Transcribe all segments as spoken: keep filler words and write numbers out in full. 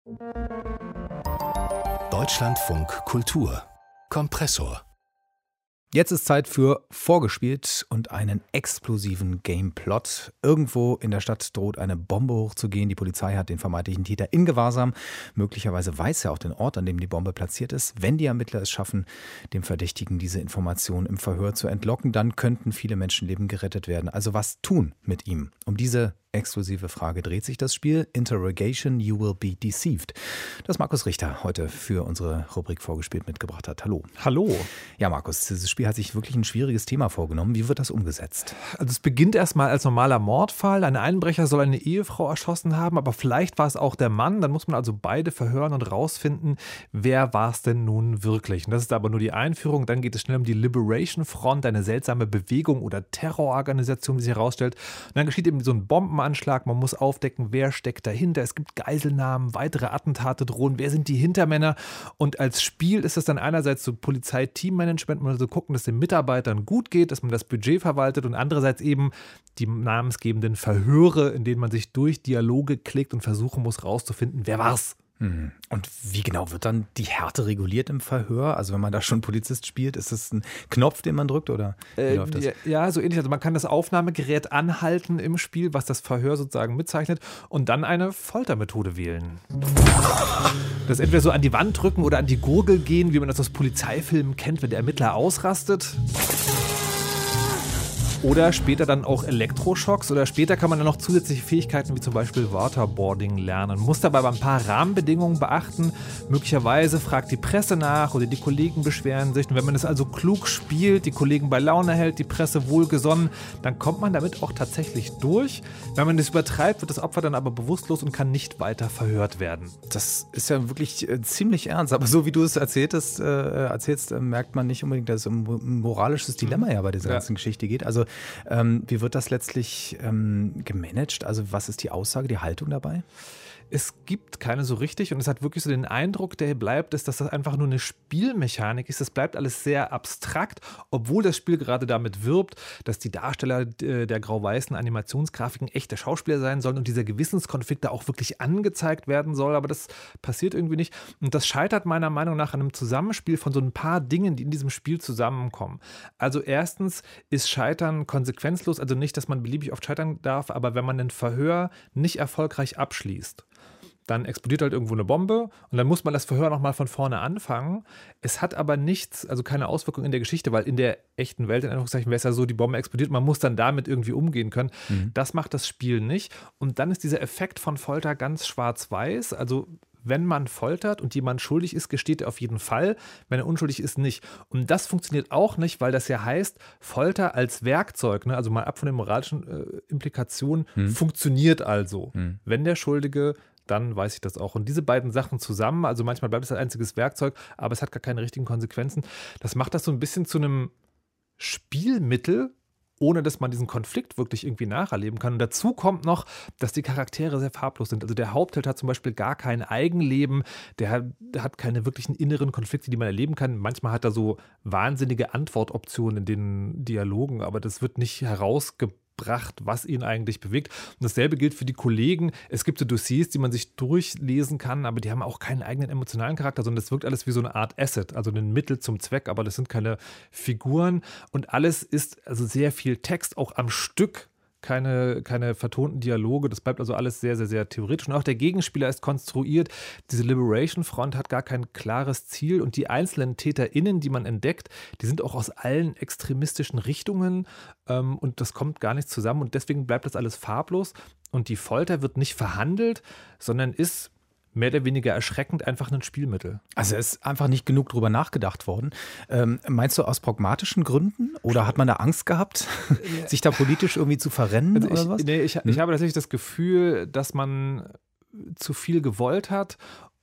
Deutschlandfunk Kultur Kompressor. Jetzt ist Zeit für Vorgespielt und einen explosiven Gameplot. Irgendwo in der Stadt droht eine Bombe hochzugehen. Die Polizei hat den vermeintlichen Täter in Gewahrsam. Möglicherweise weiß er auch den Ort, an dem die Bombe platziert ist. Wenn die Ermittler es schaffen, dem Verdächtigen diese Information im Verhör zu entlocken, dann könnten viele Menschenleben gerettet werden. Also was tun mit ihm? Um diese exklusive Frage dreht sich das Spiel Interrogation, You Will Be Deceived, das Markus Richter heute für unsere Rubrik Vorgespielt mitgebracht hat. Hallo. Hallo. Ja, Markus, dieses Spiel hat sich wirklich ein schwieriges Thema vorgenommen. Wie wird das umgesetzt? Also es beginnt erstmal als normaler Mordfall. Ein Einbrecher soll eine Ehefrau erschossen haben, aber vielleicht war es auch der Mann. Dann muss man also beide verhören und rausfinden, wer war es denn nun wirklich. Und das ist aber nur die Einführung. Dann geht es schnell um die Liberation Front, eine seltsame Bewegung oder Terrororganisation, die sich herausstellt. Und dann geschieht eben so ein Bombenanschlag. Man muss aufdecken, wer steckt dahinter. Es gibt Geiselnahmen, weitere Attentate drohen. Wer sind die Hintermänner? Und als Spiel ist es dann einerseits so Polizei-Teammanagement, man so gucken, dass den Mitarbeitern gut geht, dass man das Budget verwaltet und andererseits eben die namensgebenden Verhöre, in denen man sich durch Dialoge klickt und versuchen muss rauszufinden, wer war's. Und wie genau wird dann die Härte reguliert im Verhör? Also wenn man da schon Polizist spielt, ist das ein Knopf, den man drückt oder wie äh, läuft das? Ja, ja, so ähnlich. Also man kann das Aufnahmegerät anhalten im Spiel, was das Verhör sozusagen mitzeichnet und dann eine Foltermethode wählen. Das entweder so an die Wand drücken oder an die Gurgel gehen, wie man das aus Polizeifilmen kennt, wenn der Ermittler ausrastet. Oder später dann auch Elektroschocks oder später kann man dann noch zusätzliche Fähigkeiten wie zum Beispiel Waterboarding lernen. Muss dabei aber ein paar Rahmenbedingungen beachten. Möglicherweise fragt die Presse nach oder die Kollegen beschweren sich. Und wenn man es also klug spielt, die Kollegen bei Laune hält, die Presse wohlgesonnen, dann kommt man damit auch tatsächlich durch. Wenn man das übertreibt, wird das Opfer dann aber bewusstlos und kann nicht weiter verhört werden. Das ist ja wirklich äh, ziemlich ernst. Aber so wie du es erzähltest, äh, erzählst, äh, merkt man nicht unbedingt, dass es um ein moralisches Dilemma ja bei dieser Ja. ganzen Geschichte geht. Also Ähm, wie wird das letztlich ähm, gemanagt? Also was ist die Aussage, die Haltung dabei? Es gibt keine so richtig und es hat wirklich so den Eindruck, der hier bleibt, ist, dass das einfach nur eine Spielmechanik ist. Das bleibt alles sehr abstrakt, obwohl das Spiel gerade damit wirbt, dass die Darsteller äh, der grau-weißen Animationsgrafiken echte Schauspieler sein sollen und dieser Gewissenskonflikt da auch wirklich angezeigt werden soll, aber das passiert irgendwie nicht. Und das scheitert meiner Meinung nach an einem Zusammenspiel von so ein paar Dingen, die in diesem Spiel zusammenkommen. Also erstens ist Scheitern konsequenzlos, also nicht, dass man beliebig oft scheitern darf, aber wenn man ein Verhör nicht erfolgreich abschließt, dann explodiert halt irgendwo eine Bombe und dann muss man das Verhör nochmal von vorne anfangen. Es hat aber nichts, also keine Auswirkung in der Geschichte, weil in der echten Welt, in Anführungszeichen, wäre es ja so, die Bombe explodiert, man muss dann damit irgendwie umgehen können. Mhm. Das macht das Spiel nicht. Und dann ist dieser Effekt von Folter ganz schwarz-weiß, also wenn man foltert und jemand schuldig ist, gesteht er auf jeden Fall. Wenn er unschuldig ist, nicht. Und das funktioniert auch nicht, weil das ja heißt, Folter als Werkzeug, ne, also mal ab von den moralischen äh, Implikationen, hm. funktioniert also. Hm. Wenn der Schuldige, dann weiß ich das auch. Und diese beiden Sachen zusammen, also manchmal bleibt es ein einziges Werkzeug, aber es hat gar keine richtigen Konsequenzen. Das macht das so ein bisschen zu einem Spielmittel, ohne dass man diesen Konflikt wirklich irgendwie nacherleben kann. Und dazu kommt noch, dass die Charaktere sehr farblos sind. Also der Hauptheld hat zum Beispiel gar kein Eigenleben, der hat, der hat keine wirklichen inneren Konflikte, die man erleben kann. Manchmal hat er so wahnsinnige Antwortoptionen in den Dialogen, aber das wird nicht herausgebracht, was ihn eigentlich bewegt. Und dasselbe gilt für die Kollegen. Es gibt so Dossiers, die man sich durchlesen kann, aber die haben auch keinen eigenen emotionalen Charakter, sondern das wirkt alles wie so eine Art Asset, also ein Mittel zum Zweck, aber das sind keine Figuren. Und alles ist also sehr viel Text, auch am Stück. Keine, keine vertonten Dialoge, das bleibt also alles sehr, sehr, sehr theoretisch. Und auch der Gegenspieler ist konstruiert. Diese Liberation Front hat gar kein klares Ziel und die einzelnen TäterInnen, die man entdeckt, die sind auch aus allen extremistischen Richtungen ähm, und das kommt gar nicht zusammen und deswegen bleibt das alles farblos und die Folter wird nicht verhandelt, sondern ist mehr oder weniger erschreckend einfach ein Spielmittel. Also es ist einfach nicht genug drüber nachgedacht worden. Ähm, meinst du aus pragmatischen Gründen? Oder hat man da Angst gehabt, sich da politisch irgendwie zu verrennen also ich, oder was? Nee, ich, hm? ich habe tatsächlich das Gefühl, dass man zu viel gewollt hat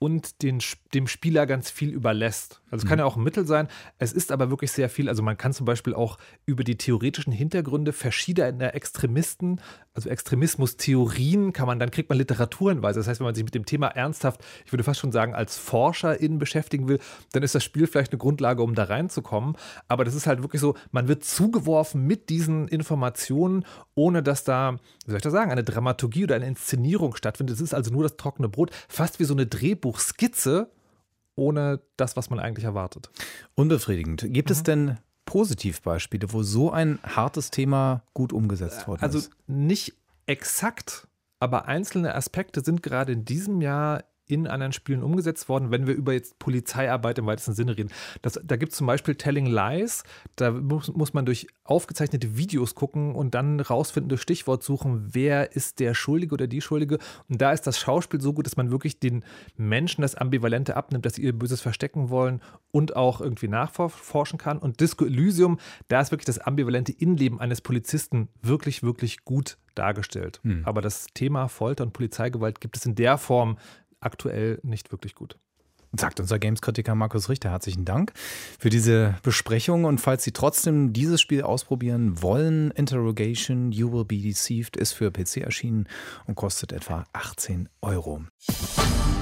und den, dem Spieler ganz viel überlässt. Also es kann ja auch ein Mittel sein, es ist aber wirklich sehr viel, also man kann zum Beispiel auch über die theoretischen Hintergründe verschiedener Extremisten, also Extremismus-Theorien kann man, dann kriegt man Literaturhinweise. Das heißt, wenn man sich mit dem Thema ernsthaft, ich würde fast schon sagen, als ForscherInnen beschäftigen will, dann ist das Spiel vielleicht eine Grundlage, um da reinzukommen. Aber das ist halt wirklich so, man wird zugeworfen mit diesen Informationen, ohne dass da, wie soll ich das sagen, eine Dramaturgie oder eine Inszenierung stattfindet. Es ist also nur das trockene Brot, fast wie so eine Drehbuchskizze, ohne das, was man eigentlich erwartet. Unbefriedigend. Gibt Mhm. es denn Positivbeispiele, wo so ein hartes Thema gut umgesetzt worden Also ist? nicht exakt, aber einzelne Aspekte sind gerade in diesem Jahr in anderen Spielen umgesetzt worden, wenn wir über jetzt Polizeiarbeit im weitesten Sinne reden. Das, da gibt es zum Beispiel Telling Lies, da muss, muss man durch aufgezeichnete Videos gucken und dann rausfinden, durch Stichwort suchen, wer ist der Schuldige oder die Schuldige. Und da ist das Schauspiel so gut, dass man wirklich den Menschen das Ambivalente abnimmt, dass sie ihr Böses verstecken wollen und auch irgendwie nachforschen kann. Und Disco Elysium, da ist wirklich das ambivalente Innenleben eines Polizisten wirklich, wirklich gut dargestellt. Hm. Aber das Thema Folter und Polizeigewalt gibt es in der Form aktuell nicht wirklich gut. Sagt unser Games-Kritiker Markus Richter. Herzlichen Dank für diese Besprechung. Und falls Sie trotzdem dieses Spiel ausprobieren wollen, Interrogation, You Will Be Deceived ist für P C erschienen und kostet etwa achtzehn Euro.